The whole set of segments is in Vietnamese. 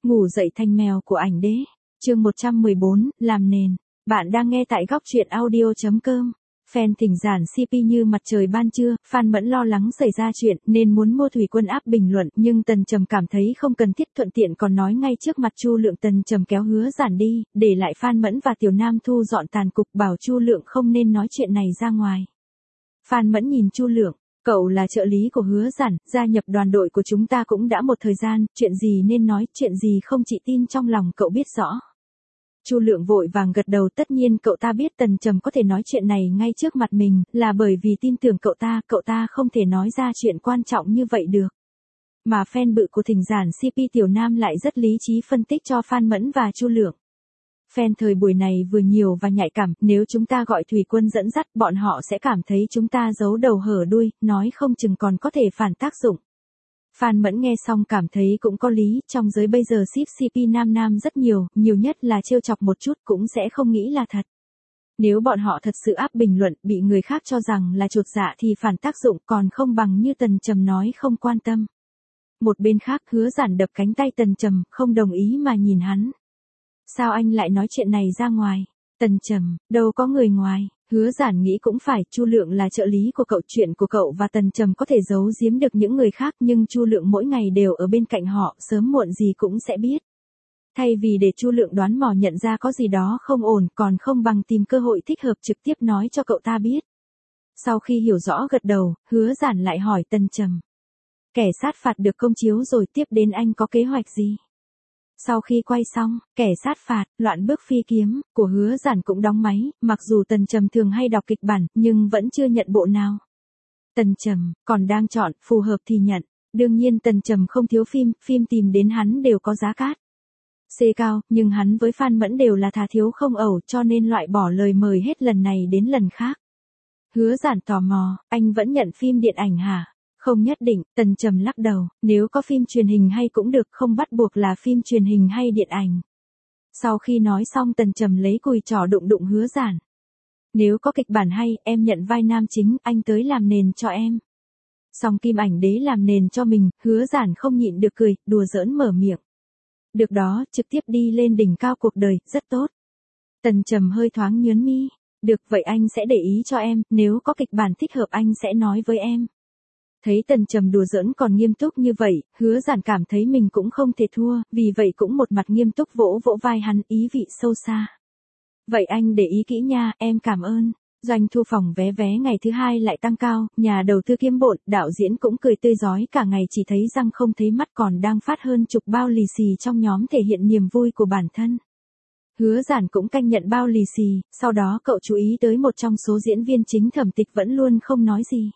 Ngủ dậy thành mèo của ảnh đế. Chương 114, làm nền. Bạn đang nghe tại góc truyện audio.com. Fan thỉnh giản CP như mặt trời ban trưa, Phan Mẫn lo lắng xảy ra chuyện nên muốn mua Thủy Quân áp bình luận, nhưng Tần Trầm cảm thấy không cần thiết, thuận tiện còn nói ngay trước mặt Chu Lượng. Tần Trầm kéo Hứa Giản đi, để lại Phan Mẫn và Tiểu Nam thu dọn tàn cục, bảo Chu Lượng không nên nói chuyện này ra ngoài. Phan Mẫn nhìn Chu Lượng, cậu là trợ lý của Hứa Giản, gia nhập đoàn đội của chúng ta cũng đã một thời gian, chuyện gì nên nói, chuyện gì không chị tin trong lòng cậu biết rõ. Chu Lượng vội vàng gật đầu, tất nhiên cậu ta biết Tần Trầm có thể nói chuyện này ngay trước mặt mình, là bởi vì tin tưởng cậu ta không thể nói ra chuyện quan trọng như vậy được. Mà fan bự của thỉnh giản CP Tiểu Nam lại rất lý trí phân tích cho Phan Mẫn và Chu Lượng. Fan thời buổi này vừa nhiều và nhạy cảm, nếu chúng ta gọi Thủy Quân dẫn dắt, bọn họ sẽ cảm thấy chúng ta giấu đầu hở đuôi, nói không chừng còn có thể phản tác dụng. Phan Mẫn nghe xong cảm thấy cũng có lý, trong giới bây giờ ship CP nam rất nhiều, nhiều nhất là trêu chọc một chút cũng sẽ không nghĩ là thật. Nếu bọn họ thật sự áp bình luận, bị người khác cho rằng là chột dạ thì phản tác dụng còn không bằng như Tần Trầm nói không quan tâm. Một bên khác, Hứa Giản đập cánh tay Tần Trầm, không đồng ý mà nhìn hắn. Sao anh lại nói chuyện này ra ngoài? Tần Trầm, đâu có người ngoài. Hứa Giản nghĩ cũng phải, Chu Lượng là trợ lý của cậu, chuyện của cậu và Tần Trầm có thể giấu giếm được những người khác, nhưng Chu Lượng mỗi ngày đều ở bên cạnh họ, sớm muộn gì cũng sẽ biết. Thay vì để Chu Lượng đoán mò nhận ra có gì đó không ổn, còn không bằng tìm cơ hội thích hợp trực tiếp nói cho cậu ta biết. Sau khi hiểu rõ gật đầu, Hứa Giản lại hỏi Tần Trầm. Kẻ sát phạt được công chiếu rồi, tiếp đến anh có kế hoạch gì? Sau khi quay xong, kẻ sát phạt, loạn bước phi kiếm, của Hứa Giản cũng đóng máy, mặc dù Tần Trầm thường hay đọc kịch bản, nhưng vẫn chưa nhận bộ nào. Tần Trầm, còn đang chọn, phù hợp thì nhận. Đương nhiên Tần Trầm không thiếu phim tìm đến hắn đều có giá cát C cao, nhưng hắn với Phan Mẫn đều là thà thiếu không ẩu, cho nên loại bỏ lời mời hết lần này đến lần khác. Hứa Giản tò mò, anh vẫn nhận phim điện ảnh hả? Không nhất định, Tần Trầm lắc đầu, nếu có phim truyền hình hay cũng được, không bắt buộc là phim truyền hình hay điện ảnh. Sau khi nói xong Tần Trầm lấy cùi trỏ đụng Hứa Giản. Nếu có kịch bản hay, em nhận vai nam chính, anh tới làm nền cho em. Xong Kim Ảnh Đế làm nền cho mình, Hứa Giản không nhịn được cười, đùa giỡn mở miệng. Được đó, trực tiếp đi lên đỉnh cao cuộc đời, rất tốt. Tần Trầm hơi thoáng nhướng mi. Được, vậy anh sẽ để ý cho em, nếu có kịch bản thích hợp anh sẽ nói với em. Thấy Tần Trầm đùa giỡn còn nghiêm túc như vậy, Hứa Giản cảm thấy mình cũng không thể thua, vì vậy cũng một mặt nghiêm túc vỗ vai hắn, ý vị sâu xa. Vậy anh để ý kỹ nha, em cảm ơn. Doanh thu phòng vé ngày thứ hai lại tăng cao, nhà đầu tư kiếm bộn, đạo diễn cũng cười tươi rói cả ngày, chỉ thấy răng không thấy mắt, còn đang phát hơn chục bao lì xì trong nhóm thể hiện niềm vui của bản thân. Hứa Giản cũng canh nhận bao lì xì, sau đó cậu chú ý tới một trong số diễn viên chính Thẩm Tịch vẫn luôn không nói gì.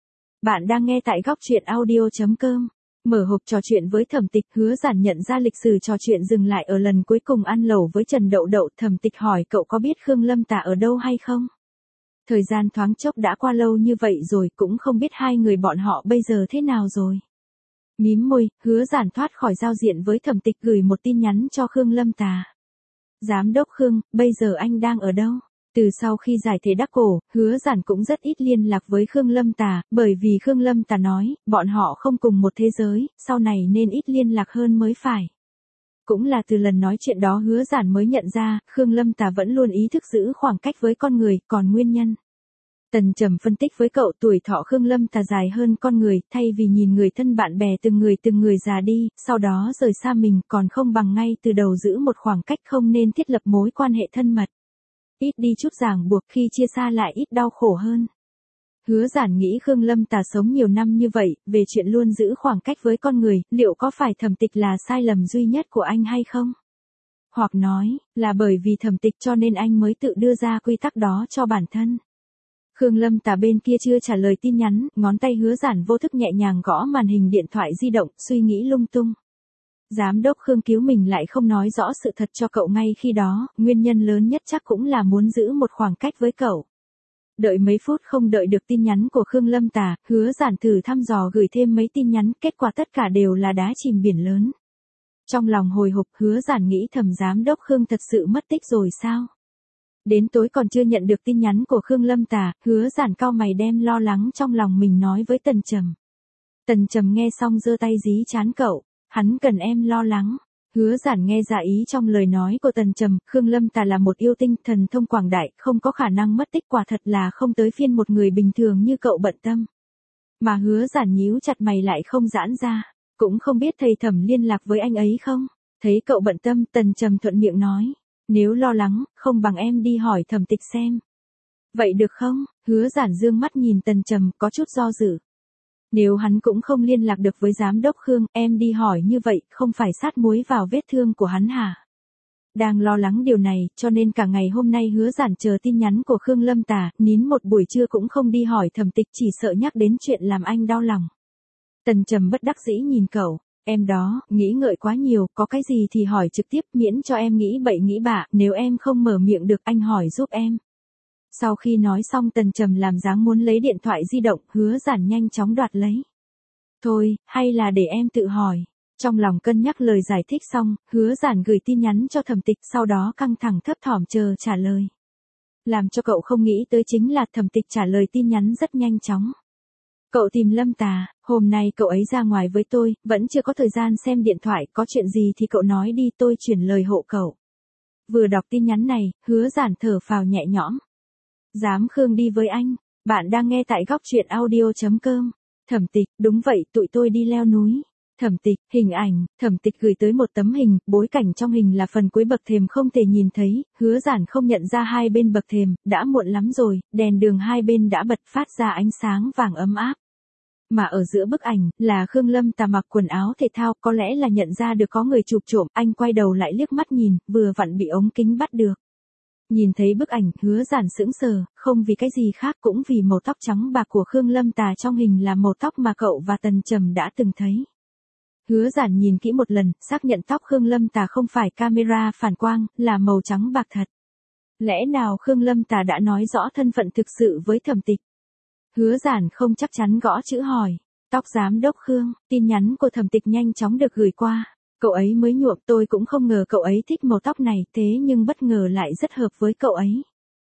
Bạn đang nghe tại góc truyện audio.com. Mở hộp trò chuyện với Thẩm Tịch, Hứa Giản nhận ra lịch sử trò chuyện dừng lại ở lần cuối cùng ăn lẩu với Trần Đậu Đậu. Thẩm Tịch hỏi cậu có biết Khương Lâm Tả ở đâu hay không? Thời gian thoáng chốc đã qua lâu như vậy rồi, cũng không biết hai người bọn họ bây giờ thế nào rồi. Mím môi, Hứa Giản thoát khỏi giao diện với Thẩm Tịch, gửi một tin nhắn cho Khương Lâm Tả. Giám đốc Khương, bây giờ anh đang ở đâu? Từ sau khi giải thể đắc cổ, Hứa Giản cũng rất ít liên lạc với Khương Lâm Tả, bởi vì Khương Lâm Tả nói, bọn họ không cùng một thế giới, sau này nên ít liên lạc hơn mới phải. Cũng là từ lần nói chuyện đó Hứa Giản mới nhận ra, Khương Lâm Tả vẫn luôn ý thức giữ khoảng cách với con người, còn nguyên nhân. Tần Trầm phân tích với cậu, tuổi thọ Khương Lâm Tả dài hơn con người, thay vì nhìn người thân bạn bè từng người già đi, sau đó rời xa mình, còn không bằng ngay từ đầu giữ một khoảng cách, không nên thiết lập mối quan hệ thân mật. Ít đi chút ràng buộc, khi chia xa lại ít đau khổ hơn. Hứa Giản nghĩ Khương Lâm Tả sống nhiều năm như vậy, về chuyện luôn giữ khoảng cách với con người, liệu có phải Thẩm Tịch là sai lầm duy nhất của anh hay không? Hoặc nói, là bởi vì Thẩm Tịch cho nên anh mới tự đưa ra quy tắc đó cho bản thân. Khương Lâm Tả bên kia chưa trả lời tin nhắn, ngón tay Hứa Giản vô thức nhẹ nhàng gõ màn hình điện thoại di động, suy nghĩ lung tung. Giám đốc Khương cứu mình lại không nói rõ sự thật cho cậu ngay khi đó, nguyên nhân lớn nhất chắc cũng là muốn giữ một khoảng cách với cậu. Đợi mấy phút không đợi được tin nhắn của Khương Lâm Tả, Hứa Giản thử thăm dò gửi thêm mấy tin nhắn, kết quả tất cả đều là đá chìm biển lớn. Trong lòng hồi hộp, Hứa Giản nghĩ thầm, giám đốc Khương thật sự mất tích rồi sao? Đến tối còn chưa nhận được tin nhắn của Khương Lâm Tả, Hứa Giản cau mày đem lo lắng trong lòng mình nói với Tần Trầm. Tần Trầm nghe xong giơ tay dí trán cậu. Hắn cần em lo lắng. Hứa Giản nghe ra ý trong lời nói của Tần Trầm, Khương Lâm Tà là một yêu tinh thần thông quảng đại, không có khả năng mất tích, quả thật là không tới phiên một người bình thường như cậu bận tâm. Mà Hứa Giản nhíu chặt mày lại không giãn ra, cũng không biết thầy Thẩm liên lạc với anh ấy không? Thấy cậu bận tâm, Tần Trầm thuận miệng nói, nếu lo lắng, không bằng em đi hỏi Thẩm Tịch xem. Vậy được không? Hứa Giản dương mắt nhìn Tần Trầm, có chút do dự. Nếu hắn cũng không liên lạc được với giám đốc Khương, em đi hỏi như vậy, không phải sát muối vào vết thương của hắn hả? Đang lo lắng điều này, cho nên cả ngày hôm nay Hứa Giản chờ tin nhắn của Khương Lâm Tà, nín một buổi trưa cũng không đi hỏi Thẩm Tịch, chỉ sợ nhắc đến chuyện làm anh đau lòng. Tần Trầm bất đắc dĩ nhìn cậu, em đó, nghĩ ngợi quá nhiều, có cái gì thì hỏi trực tiếp, miễn cho em nghĩ bậy nghĩ bạ, nếu em không mở miệng được anh hỏi giúp em. Sau khi nói xong Tần Trầm làm dáng muốn lấy điện thoại di động, Hứa Giản nhanh chóng đoạt lấy. Thôi, hay là để em tự hỏi. Trong lòng cân nhắc lời giải thích xong, Hứa Giản gửi tin nhắn cho Thẩm Tịch, sau đó căng thẳng thấp thỏm chờ trả lời. Làm cho cậu không nghĩ tới chính là Thẩm Tịch trả lời tin nhắn rất nhanh chóng. Cậu tìm Lâm Tà, hôm nay cậu ấy ra ngoài với tôi, vẫn chưa có thời gian xem điện thoại, có chuyện gì thì cậu nói đi, tôi chuyển lời hộ cậu. Vừa đọc tin nhắn này, Hứa Giản thở phào nhẹ nhõm. Dám Khương đi với anh, bạn đang nghe tại góc truyện audio.com. Thẩm Tịch, đúng vậy, tụi tôi đi leo núi. Thẩm Tịch, hình ảnh, Thẩm Tịch gửi tới một tấm hình, bối cảnh trong hình là phần cuối bậc thềm không thể nhìn thấy, Hứa Giản không nhận ra hai bên bậc thềm, đã muộn lắm rồi, đèn đường hai bên đã bật phát ra ánh sáng vàng ấm áp. Mà ở giữa bức ảnh, là Khương Lâm Tà mặc quần áo thể thao, có lẽ là nhận ra được có người chụp trộm, anh quay đầu lại liếc mắt nhìn, vừa vặn bị ống kính bắt được. Nhìn thấy bức ảnh, Hứa Giản sững sờ, không vì cái gì khác cũng vì màu tóc trắng bạc của Khương Lâm Tà trong hình là màu tóc mà cậu và Tần Trầm đã từng thấy. Hứa Giản nhìn kỹ một lần, xác nhận tóc Khương Lâm Tà không phải camera phản quang, là màu trắng bạc thật. Lẽ nào Khương Lâm Tà đã nói rõ thân phận thực sự với Thẩm Tịch? Hứa Giản không chắc chắn gõ chữ hỏi. Tóc giám đốc Khương, tin nhắn của Thẩm Tịch nhanh chóng được gửi qua. Cậu ấy mới nhuộm, tôi cũng không ngờ cậu ấy thích màu tóc này, thế nhưng bất ngờ lại rất hợp với cậu ấy.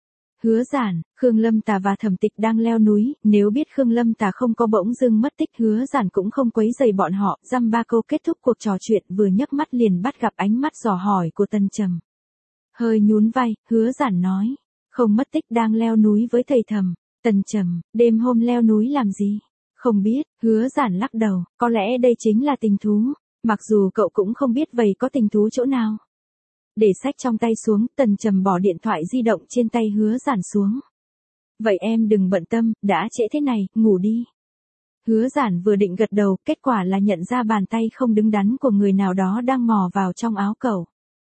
Hứa Giản, Khương Lâm Tà và Thẩm Tịch đang leo núi, nếu biết Khương Lâm Tà không có bỗng dưng mất tích, Hứa Giản cũng không quấy rầy bọn họ, dăm ba câu kết thúc cuộc trò chuyện, vừa nhấc mắt liền bắt gặp ánh mắt dò hỏi của Tần Trầm. Hơi nhún vai, Hứa Giản nói, không mất tích, đang leo núi với thầy Thẩm. Tần Trầm, đêm hôm leo núi làm gì? Không biết, Hứa Giản lắc đầu, có lẽ đây chính là tình thú. Mặc dù cậu cũng không biết vậy có tình thú chỗ nào. Để sách trong tay xuống, Tần Trầm bỏ điện thoại di động trên tay Hứa Giản xuống. Vậy em đừng bận tâm, đã trễ thế này, ngủ đi. Hứa Giản vừa định gật đầu, kết quả là nhận ra bàn tay không đứng đắn của người nào đó đang mò vào trong áo cậu.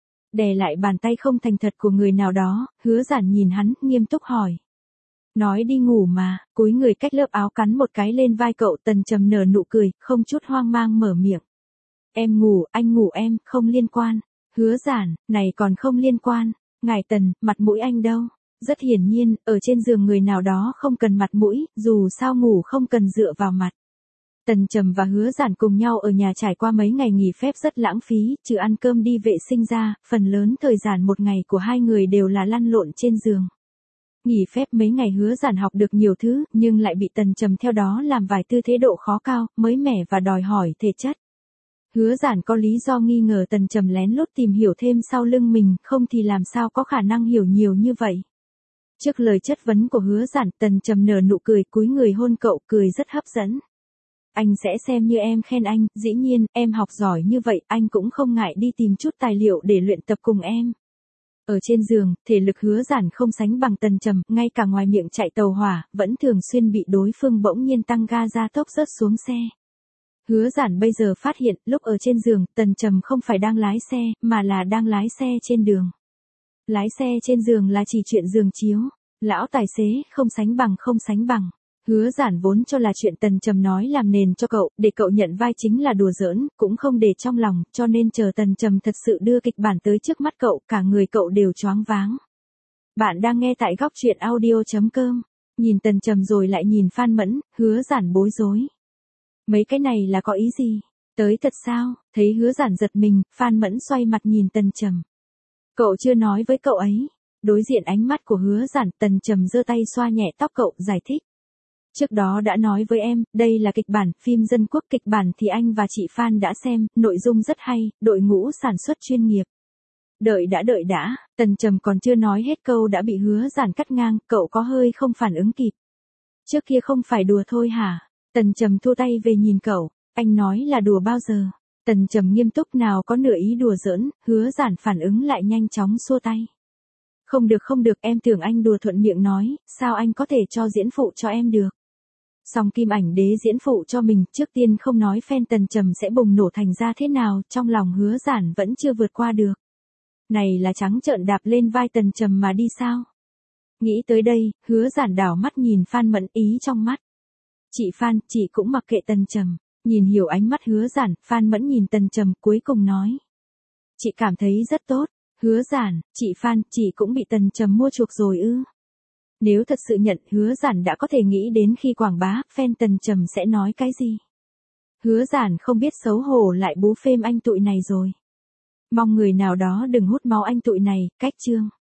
Đè lại bàn tay không thành thật của người nào đó, Hứa Giản nhìn hắn, nghiêm túc hỏi. Nói đi ngủ mà, cúi người cách lớp áo cắn một cái lên vai cậu. Tần Trầm nở nụ cười, không chút hoang mang mở miệng. Em ngủ, anh ngủ em, không liên quan. Hứa Giản, này còn không liên quan. Ngài Tần, mặt mũi anh đâu? Rất hiển nhiên, ở trên giường người nào đó không cần mặt mũi, dù sao ngủ không cần dựa vào mặt. Tần Trầm và Hứa Giản cùng nhau ở nhà trải qua mấy ngày nghỉ phép rất lãng phí, trừ ăn cơm đi vệ sinh ra, phần lớn thời gian một ngày của hai người đều là lăn lộn trên giường. Nghỉ phép mấy ngày Hứa Giản học được nhiều thứ, nhưng lại bị Tần Trầm theo đó làm vài tư thế độ khó cao, mới mẻ và đòi hỏi thể chất. Hứa Giản có lý do nghi ngờ Tần Trầm lén lút tìm hiểu thêm sau lưng mình, không thì làm sao có khả năng hiểu nhiều như vậy. Trước lời chất vấn của Hứa Giản, Tần Trầm nở nụ cười, cúi người hôn cậu, cười rất hấp dẫn. Anh sẽ xem như em khen anh, dĩ nhiên, em học giỏi như vậy, anh cũng không ngại đi tìm chút tài liệu để luyện tập cùng em. Ở trên giường, thể lực Hứa Giản không sánh bằng Tần Trầm, ngay cả ngoài miệng chạy tàu hỏa, vẫn thường xuyên bị đối phương bỗng nhiên tăng ga gia tốc rớt xuống xe. Hứa Giản bây giờ phát hiện, lúc ở trên giường, Tần Trầm không phải đang lái xe, mà là đang lái xe trên đường. Lái xe trên giường là chỉ chuyện giường chiếu. Lão tài xế, không sánh bằng không sánh bằng. Hứa Giản vốn cho là chuyện Tần Trầm nói làm nền cho cậu, để cậu nhận vai chính là đùa giỡn, cũng không để trong lòng, cho nên chờ Tần Trầm thật sự đưa kịch bản tới trước mắt cậu, cả người cậu đều choáng váng. Bạn đang nghe tại góc truyện audio.com. Nhìn Tần Trầm rồi lại nhìn Phan Mẫn, Hứa Giản bối rối. Mấy cái này là có ý gì? Tới thật sao? Thấy Hứa Giản giật mình, Phan Mẫn xoay mặt nhìn Tần Trầm. Cậu chưa nói với cậu ấy. Đối diện ánh mắt của Hứa Giản, Tần Trầm giơ tay xoa nhẹ tóc cậu, giải thích. Trước đó đã nói với em, đây là kịch bản, phim dân quốc, kịch bản thì anh và chị Phan đã xem, nội dung rất hay, đội ngũ sản xuất chuyên nghiệp. Đợi đã, Tần Trầm còn chưa nói hết câu đã bị Hứa Giản cắt ngang, cậu có hơi không phản ứng kịp. Trước kia không phải đùa thôi hả? Tần Trầm thua tay về nhìn cậu, anh nói là đùa bao giờ? Tần Trầm nghiêm túc, nào có nửa ý đùa giỡn. Hứa Giản phản ứng lại nhanh chóng xua tay. Không được, em tưởng anh đùa, thuận miệng nói, sao anh có thể cho diễn phụ cho em được? Song Kim Ảnh Đế diễn phụ cho mình, trước tiên không nói fan Tần Trầm sẽ bùng nổ thành ra thế nào, trong lòng Hứa Giản vẫn chưa vượt qua được. Này là trắng trợn đạp lên vai Tần Trầm mà đi sao? Nghĩ tới đây, Hứa Giản đảo mắt nhìn Phan Mẫn, ý trong mắt. Chị Phan, chị cũng mặc kệ Tần Trầm. Nhìn hiểu ánh mắt Hứa Giản, Phan Mẫn nhìn Tần Trầm cuối cùng nói. Chị cảm thấy rất tốt. Hứa Giản, chị Phan, chị cũng bị Tần Trầm mua chuộc rồi ư? Nếu thật sự nhận, Hứa Giản đã có thể nghĩ đến khi quảng bá, fan Tần Trầm sẽ nói cái gì. Hứa Giản không biết xấu hổ lại bú phêm anh tụi này rồi. Mong người nào đó đừng hút máu anh tụi này, cách chương.